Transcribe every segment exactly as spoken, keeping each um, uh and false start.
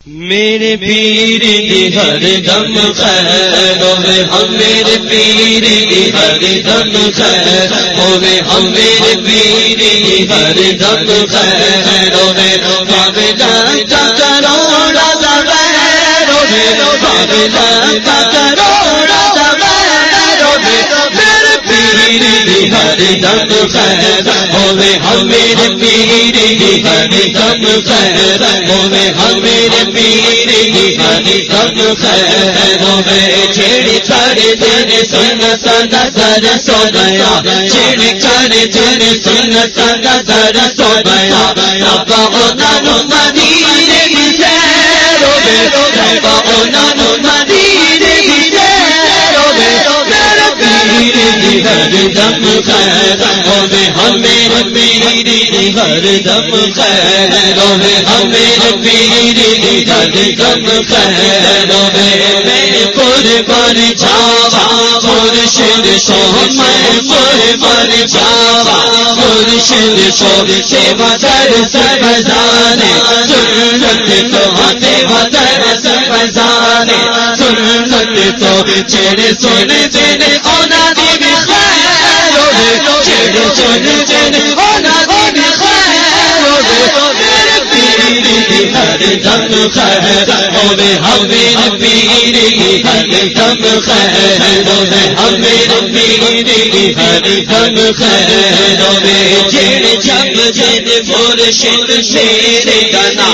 میرے پیر کی ہر دم خیر ہوے ہم میرے پیر کی ہر دم خیر ہوے ہم میرے پیر کی ہر دم خیر ہوے بابے جان کا کروڑا زبیر ہوے بابے جان کا کروڑا زبیر ہوے میرے پیر کی ہر دم خیر ہوے ہم میرے پیر کی ہر دم خیر ہوے ہم میرے پیر کی ہر دم خیر ہوے چھڑ کر جن سن سدا سر سو گیا چھڑ کر جن سن سدا سر سو گیا ابا انہوں مدینے کی سیر ہوے ابا انہوں مدینے کی سیر ہوے میرے پیر کی ہر دم خیر ہوے ہم میرے پیر کی ہر دم خیر ہوے ہم میرے پیر کی ہر دم خیر ہوے میں قربان جاوا مرشد سو میں قربان جاوا مرشد سو سیوا در سر بزانے سنت تو سیوا در سر بزانے سنت تو چھڑ سن جن اونا دی خیر ہوے چھڑ سن جن اونا دی خیر ہوے میرے پیر کی ہر دم خیر ہوے ہم میرے پیر کی ہر دم خیر ہوے ہم میرے پیر کی ہر دم خیر ہوے جن جب جن مرشد شیر گنا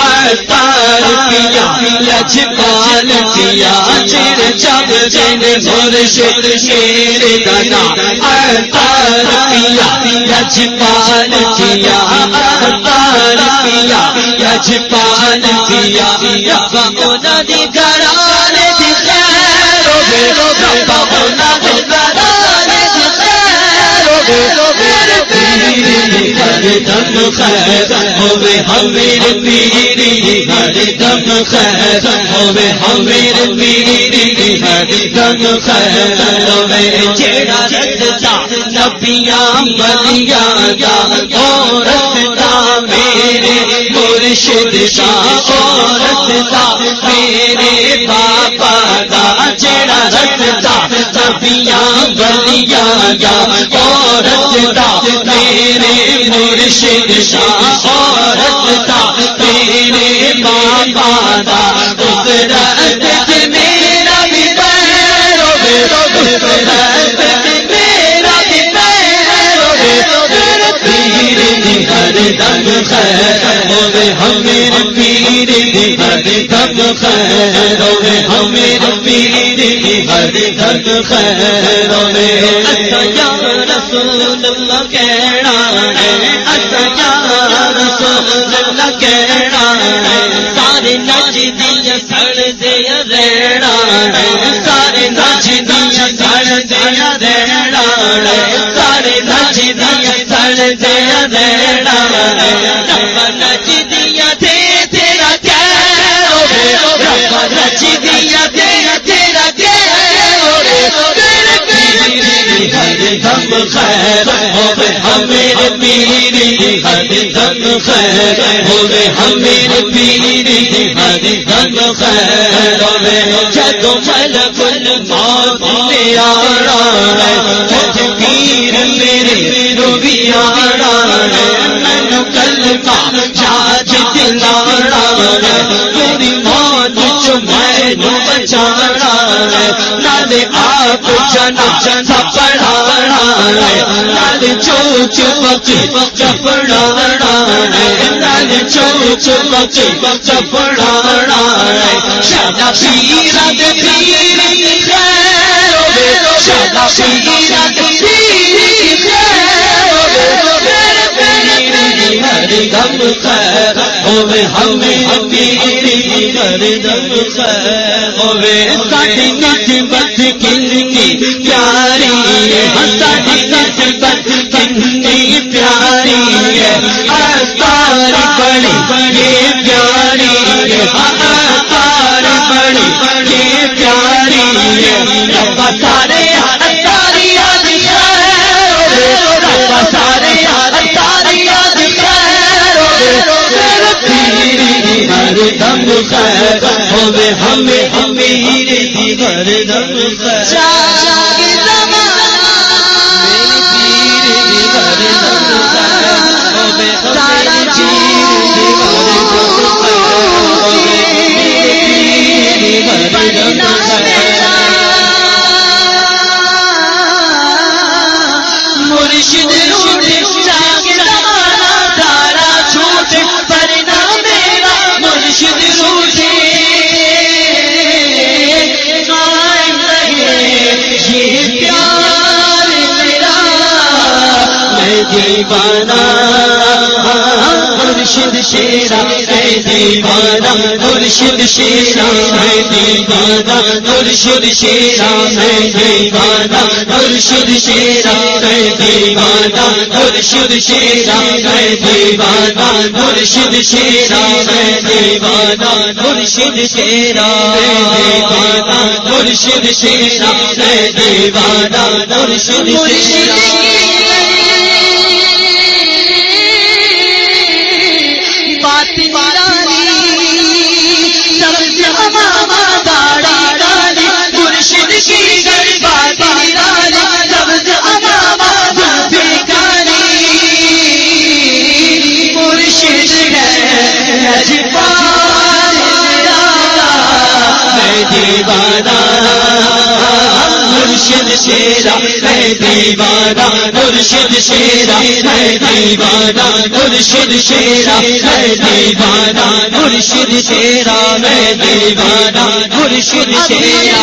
عطار کیا لجپال کیا جن جب جن مرشد شیر گنا عطار کیا لجپال کیا عطار کیا لجپال کیا بابا دی گرانے دی خیر ہوے بابا دی گرانے دی خیر ہوے میرے پیر کی ہر دم خیر ہوے ہم میرے پیر کی ہر دم خیر ہوے ہم میرے پیر کی ہر دم خیر ہوے جیڑا رکھتا نبیاں بلیاں دا اور رکھتا میرے مرشد شاہ اور رکھتا میرے باپا دا جیڑا رکھتا نبیاں بلیاں دا اور رکھتا میرے مرشد شاہ اور رکھتا میرے باپا دا اس رات میرا بھی پیر ہوے اس رات میرا بھی پیر ہوے میرے پیر کی ہر دم خیر ہوے ہم میرے پیر کی ہر دم خیر ہوے ہم میرے پیر کی ہر دم خیر ہوے اسا یا رسول اللہ کہنا ہے اسا یا رسول اللہ کہنا ہے سارے نچدیاں سڑ دیا رہنا ہے سارے نچدیاں سڑ دیا رہنا ہے سارے نچدیاں سڑ دیا رہنا ہے رب نچدیاں تھے تیرا خیر ہوے رب نچدیاں تھے تیرا خیر ہوے میرے پیر کی ہر دم خیر ہوے ہم میرے پیر کی ہر دم خیر ہوے ہم میرے پیر کی ہر دم خیر ہوے جدو ملک الموت نے آنا ہے جج پیر میرے روی آنا ہے مینو کلمہ جاج دلانا ہے میری موت چو مینو بچانا ہے نالے آپ جنا جنا پڑھانا ہے نالے چوچ بچی چپڑانا ہے نالے چوچ بچی چپڑانا ہے شادا پیرا دے پیر کی خیر ہوے شادا پیرا دے پیر کی خیر ہوے میرے پیر کی ہر دم خیر ہوے ہم میرے پیر کی ہر دم خیر ہوے ساڈی نسبت کتنی پیاری ہے ساڈی نسبت کتنی پیاری ہے عطار بڑی بڑی پیاری ہے عطار بڑی بڑی پیاری ہے رب سارے عطاریاں دی خیر ہوے رب سارے عطاریاں دی خیر ہوے میرے پیر کی ہر دم خیر ہوے ہمیں امیر کی ہر دم خیر دیوانہ مرشد شیرا ہے دیوانہ مرشد شیرا ہے دیوانہ مرشد شیرا ہے دیوانہ مرشد شیرا ہے دیوانہ مرشد شیرا ہے دیوانہ مرشد شیرا ہے دیوانہ مرشد شیرا ہے دیوانہ مرشد شیرا ہے دیوانہ مرشد شیرا دیوانہ مرشد شیرا ہے دیوانہ مرشد شیرا ہے دیوانہ مرشد شیرا ہے دیوانہ مرشد شیرا ہے دیوانہ مرشد شیرا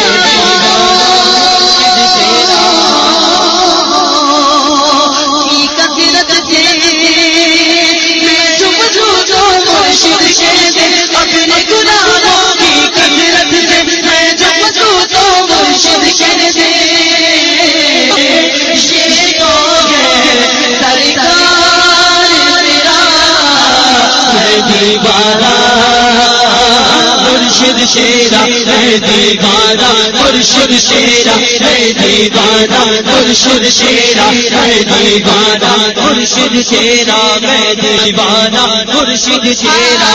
مرشد شیرا ہے دیوانہ مرشد شیرا ہے دیوانہ مرشد شیرا ہے دیوانہ مرشد شیرا ہے دیوانہ مرشد شیرا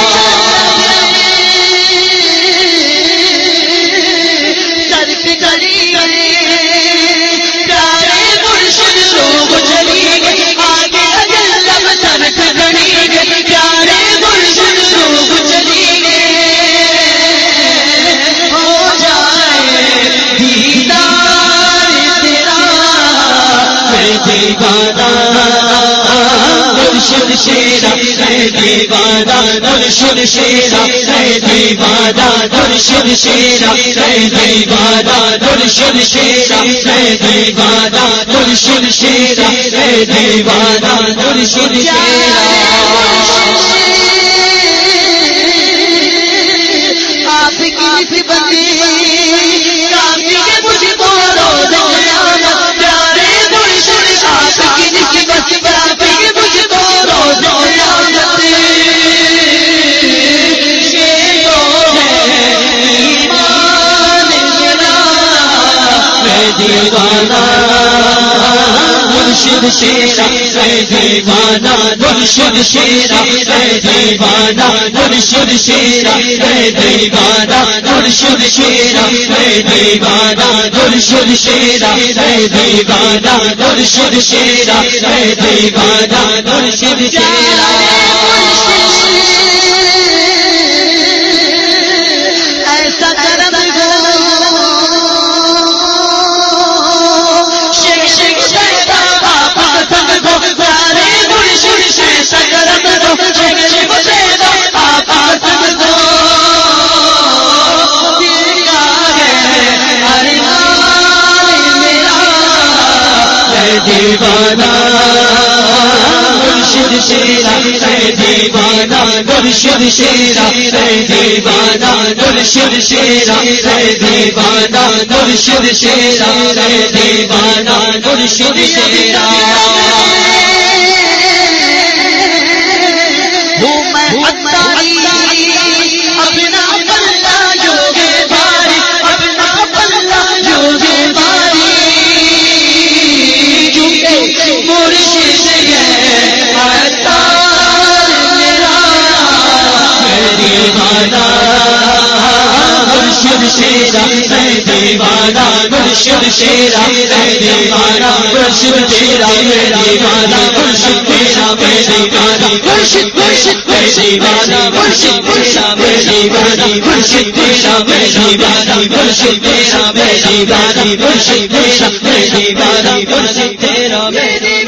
مرشد شیرا ہے دیوانہ مرشد شیرا ہے دیوانہ مرشد شیرا ہے دیوانہ مرشد شیرا ہے دیوانہ مرشد شیرا ہے دیوانہ مرشد شیرا آپ کی بندی دیوانہ مرشد شیرا ہے دیوانہ مرشد شیرا ہے دیوانہ مرشد شیرا ہے دیوانہ مرشد شیرا ہے دیوانہ مرشد شیرا ہے دیوانہ مرشد شیرا ہے دیوانہ مرشد شیرا ایسا کرم دیوانہ مرشد شیرا ہے دیوانہ مرشد شیرا ہے دیوانہ مرشد شیرا ہے دیوانہ مرشد شیرا ہے دیوانہ مرشد شیرا دیوانہ مرشد تیرا ہے دیوانہ مرشد تیرا ہے دیوانہ مرشد تیرا ہے دیوانہ مرشد مرشد ہے دیوانہ مرشد تیرا ہے دیوانہ مرشد تیرا ہے دیوانہ مرشد تیرا ہے دیوانہ مرشد تیرا ہے دیوانہ مرشد تیرا ہے